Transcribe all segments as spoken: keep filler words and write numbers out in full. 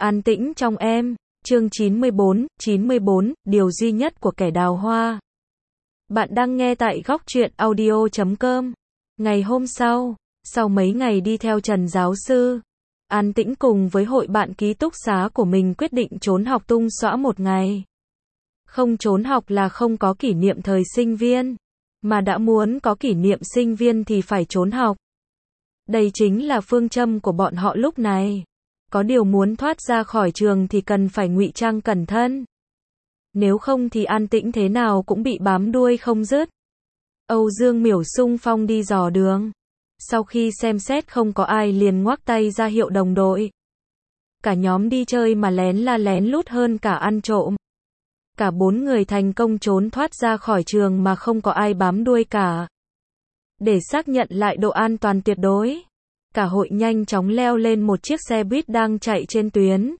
An tĩnh trong em, chương chín mươi bốn, chín mươi bốn, điều duy nhất của kẻ đào hoa. Bạn đang nghe tại góc truyện audio chấm com. Ngày hôm sau, sau mấy ngày đi theo Trần giáo sư, An Tĩnh cùng với hội bạn ký túc xá của mình quyết định trốn học tung xõa một ngày. Không trốn học là không có kỷ niệm thời sinh viên, mà đã muốn có kỷ niệm sinh viên thì phải trốn học. Đây chính là phương châm của bọn họ lúc này. Có điều muốn thoát ra khỏi trường thì cần phải ngụy trang cẩn thận. Nếu không thì An Tĩnh thế nào cũng bị bám đuôi không dứt. Âu Dương Miểu xung phong đi dò đường. Sau khi xem xét không có ai liền ngoắc tay ra hiệu đồng đội. Cả nhóm đi chơi mà lén la lén lút hơn cả ăn trộm. Cả bốn người thành công trốn thoát ra khỏi trường mà không có ai bám đuôi cả. Để xác nhận lại độ an toàn tuyệt đối, cả hội nhanh chóng leo lên một chiếc xe buýt đang chạy trên tuyến.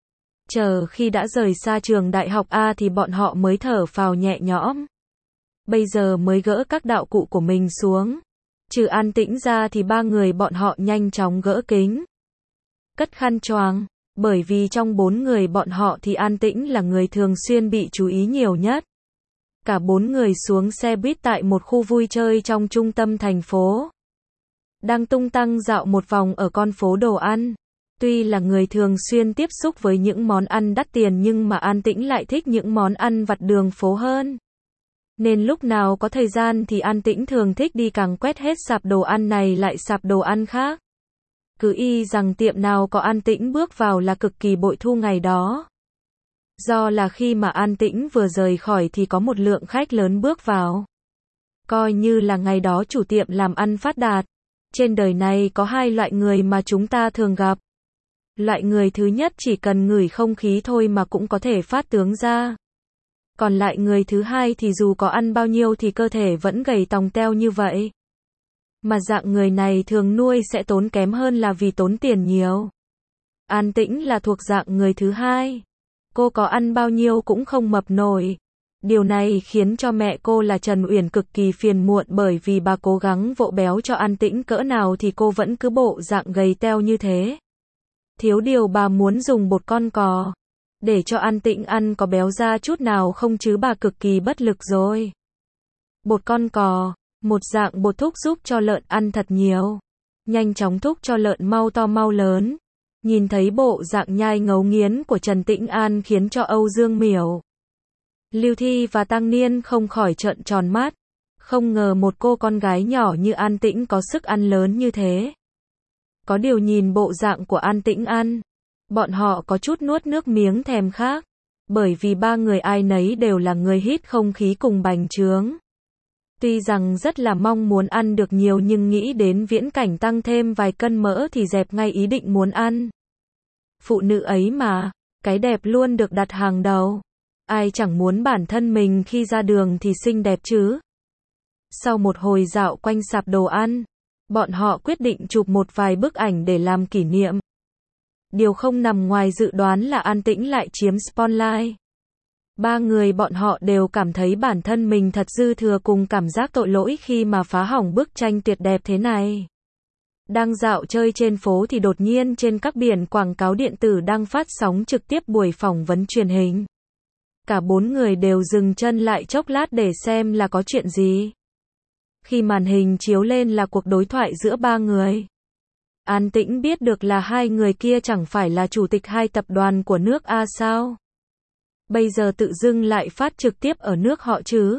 Chờ khi đã rời xa trường đại học A thì bọn họ mới thở phào nhẹ nhõm. Bây giờ mới gỡ các đạo cụ của mình xuống. Trừ An Tĩnh ra thì ba người bọn họ nhanh chóng gỡ kính, cất khăn choàng, bởi vì trong bốn người bọn họ thì An Tĩnh là người thường xuyên bị chú ý nhiều nhất. Cả bốn người xuống xe buýt tại một khu vui chơi trong trung tâm thành phố. Đang tung tăng dạo một vòng ở con phố đồ ăn. Tuy là người thường xuyên tiếp xúc với những món ăn đắt tiền nhưng mà An Tĩnh lại thích những món ăn vặt đường phố hơn. Nên lúc nào có thời gian thì An Tĩnh thường thích đi càng quét hết sạp đồ ăn này lại sạp đồ ăn khác. Cứ y rằng tiệm nào có An Tĩnh bước vào là cực kỳ bội thu ngày đó. Do là khi mà An Tĩnh vừa rời khỏi thì có một lượng khách lớn bước vào. Coi như là ngày đó chủ tiệm làm ăn phát đạt. Trên đời này có hai loại người mà chúng ta thường gặp. Loại người thứ nhất chỉ cần ngửi không khí thôi mà cũng có thể phát tướng ra. Còn lại người thứ hai thì dù có ăn bao nhiêu thì cơ thể vẫn gầy tòng teo như vậy. Mà dạng người này thường nuôi sẽ tốn kém hơn là vì tốn tiền nhiều. An Tĩnh là thuộc dạng người thứ hai. Cô có ăn bao nhiêu cũng không mập nổi. Điều này khiến cho mẹ cô là Trần Uyển cực kỳ phiền muộn bởi vì bà cố gắng vỗ béo cho An Tĩnh cỡ nào thì cô vẫn cứ bộ dạng gầy teo như thế. Thiếu điều bà muốn dùng bột con cò để cho An Tĩnh ăn có béo ra chút nào không chứ bà cực kỳ bất lực rồi. Bột con cò, một dạng bột thúc giúp cho lợn ăn thật nhiều. Nhanh chóng thúc cho lợn mau to mau lớn. Nhìn thấy bộ dạng nhai ngấu nghiến của Trần Tĩnh An khiến cho Âu Dương Miểu, Lưu Thi và Tăng Niên không khỏi trợn tròn mắt. Không ngờ một cô con gái nhỏ như An Tĩnh có sức ăn lớn như thế. Có điều nhìn bộ dạng của An Tĩnh ăn, bọn họ có chút nuốt nước miếng thèm khác. Bởi vì ba người ai nấy đều là người hít không khí cùng bành trướng. Tuy rằng rất là mong muốn ăn được nhiều nhưng nghĩ đến viễn cảnh tăng thêm vài cân mỡ thì dẹp ngay ý định muốn ăn. Phụ nữ ấy mà, cái đẹp luôn được đặt hàng đầu. Ai chẳng muốn bản thân mình khi ra đường thì xinh đẹp chứ. Sau một hồi dạo quanh sạp đồ ăn, bọn họ quyết định chụp một vài bức ảnh để làm kỷ niệm. Điều không nằm ngoài dự đoán là An Tĩnh lại chiếm spotlight. Ba người bọn họ đều cảm thấy bản thân mình thật dư thừa cùng cảm giác tội lỗi khi mà phá hỏng bức tranh tuyệt đẹp thế này. Đang dạo chơi trên phố thì đột nhiên trên các biển quảng cáo điện tử đang phát sóng trực tiếp buổi phỏng vấn truyền hình. Cả bốn người đều dừng chân lại chốc lát để xem là có chuyện gì. Khi màn hình chiếu lên là cuộc đối thoại giữa ba người. An Tĩnh biết được là hai người kia chẳng phải là chủ tịch hai tập đoàn của nước A sao. Bây giờ tự dưng lại phát trực tiếp ở nước họ chứ.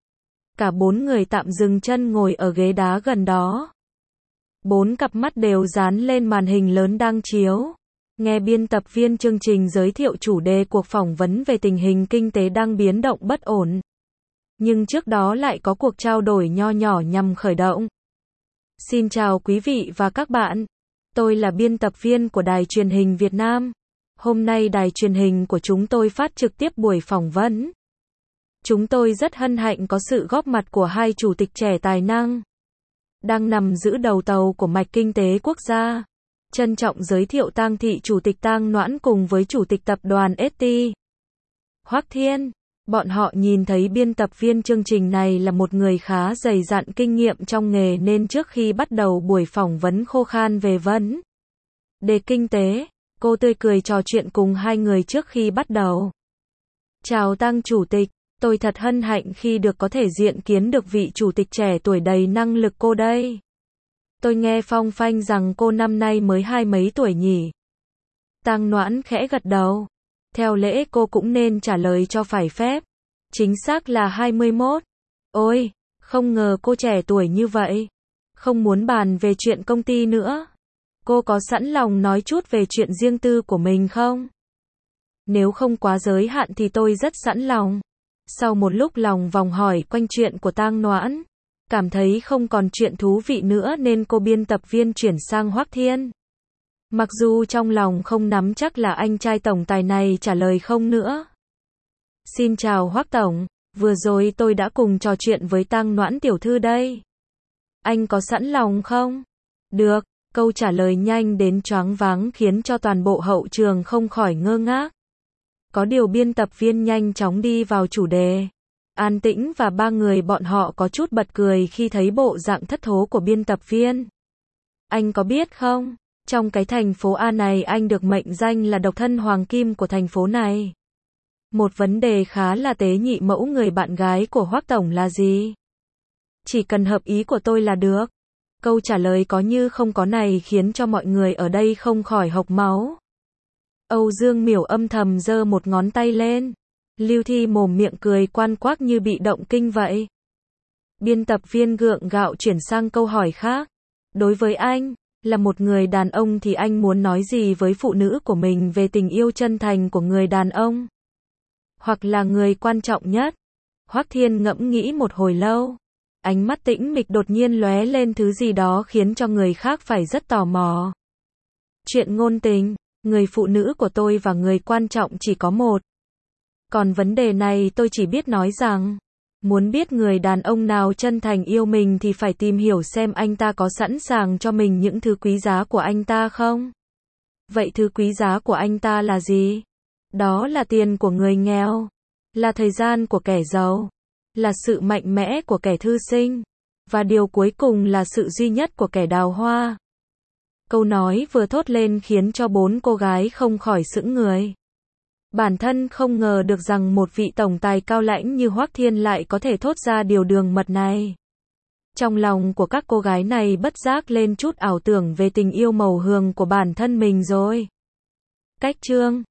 Cả bốn người tạm dừng chân ngồi ở ghế đá gần đó. Bốn cặp mắt đều dán lên màn hình lớn đang chiếu. Nghe biên tập viên chương trình giới thiệu chủ đề cuộc phỏng vấn về tình hình kinh tế đang biến động bất ổn. Nhưng trước đó lại có cuộc trao đổi nho nhỏ nhằm khởi động. Xin chào quý vị và các bạn. Tôi là biên tập viên của Đài Truyền hình Việt Nam. Hôm nay đài truyền hình của chúng tôi phát trực tiếp buổi phỏng vấn. Chúng tôi rất hân hạnh có sự góp mặt của hai chủ tịch trẻ tài năng. Đang nằm giữ đầu tàu của mạch kinh tế quốc gia. Trân trọng giới thiệu Tang Thị Chủ tịch Tang Noãn cùng với Chủ tịch Tập đoàn ét tê. Hoắc Thiên. Bọn họ nhìn thấy biên tập viên chương trình này là một người khá dày dặn kinh nghiệm trong nghề nên trước khi bắt đầu buổi phỏng vấn khô khan về vấn đề kinh tế, Cô tươi cười trò chuyện cùng hai người trước khi bắt đầu. Chào Tăng Chủ tịch, tôi thật hân hạnh khi được có thể diện kiến được vị chủ tịch trẻ tuổi đầy năng lực cô đây. Tôi nghe phong phanh rằng cô năm nay mới hai mấy tuổi nhỉ? Tăng Noãn khẽ gật đầu. Theo lễ cô cũng nên trả lời cho phải phép. Chính xác là hai mươi mốt. Ôi, không ngờ cô trẻ tuổi như vậy. Không muốn bàn về chuyện công ty nữa. Cô có sẵn lòng nói chút về chuyện riêng tư của mình không? Nếu không quá giới hạn thì tôi rất sẵn lòng. Sau một lúc lòng vòng hỏi quanh chuyện của Tang Noãn, cảm thấy không còn chuyện thú vị nữa nên cô biên tập viên chuyển sang Hoắc Thiên. Mặc dù trong lòng không nắm chắc là anh trai tổng tài này trả lời không nữa. Xin chào Hoắc tổng, vừa rồi tôi đã cùng trò chuyện với Tang Noãn tiểu thư đây. Anh có sẵn lòng không? Được, câu trả lời nhanh đến choáng váng khiến cho toàn bộ hậu trường không khỏi ngơ ngác. Có điều biên tập viên nhanh chóng đi vào chủ đề. An Tĩnh và ba người bọn họ có chút bật cười khi thấy bộ dạng thất thố của biên tập viên. Anh có biết không, trong cái thành phố A này anh được mệnh danh là độc thân hoàng kim của thành phố này. Một vấn đề khá là tế nhị, mẫu người bạn gái của Hoắc tổng là gì? Chỉ cần hợp ý của tôi là được. Câu trả lời có như không có này khiến cho mọi người ở đây không khỏi hộc máu. Âu Dương Miểu âm thầm giơ một ngón tay lên. Lưu Thi mồm miệng cười quan quác như bị động kinh vậy. Biên tập viên gượng gạo chuyển sang câu hỏi khác. Đối với anh, là một người đàn ông thì anh muốn nói gì với phụ nữ của mình về tình yêu chân thành của người đàn ông? Hoặc là người quan trọng nhất? Hoắc Thiên ngẫm nghĩ một hồi lâu. Ánh mắt tĩnh mịch đột nhiên lóe lên thứ gì đó khiến cho người khác phải rất tò mò. Chuyện ngôn tình, người phụ nữ của tôi và người quan trọng chỉ có một. Còn vấn đề này tôi chỉ biết nói rằng, muốn biết người đàn ông nào chân thành yêu mình thì phải tìm hiểu xem anh ta có sẵn sàng cho mình những thứ quý giá của anh ta không? Vậy thứ quý giá của anh ta là gì? Đó là tiền của người nghèo, là thời gian của kẻ giàu, là sự mạnh mẽ của kẻ thư sinh, và điều cuối cùng là sự duy nhất của kẻ đào hoa. Câu nói vừa thốt lên khiến cho bốn cô gái không khỏi sững người. Bản thân không ngờ được rằng một vị tổng tài cao lãnh như Hoắc Thiên lại có thể thốt ra điều đường mật này. Trong lòng của các cô gái này bất giác lên chút ảo tưởng về tình yêu màu hường của bản thân mình rồi. Cách chương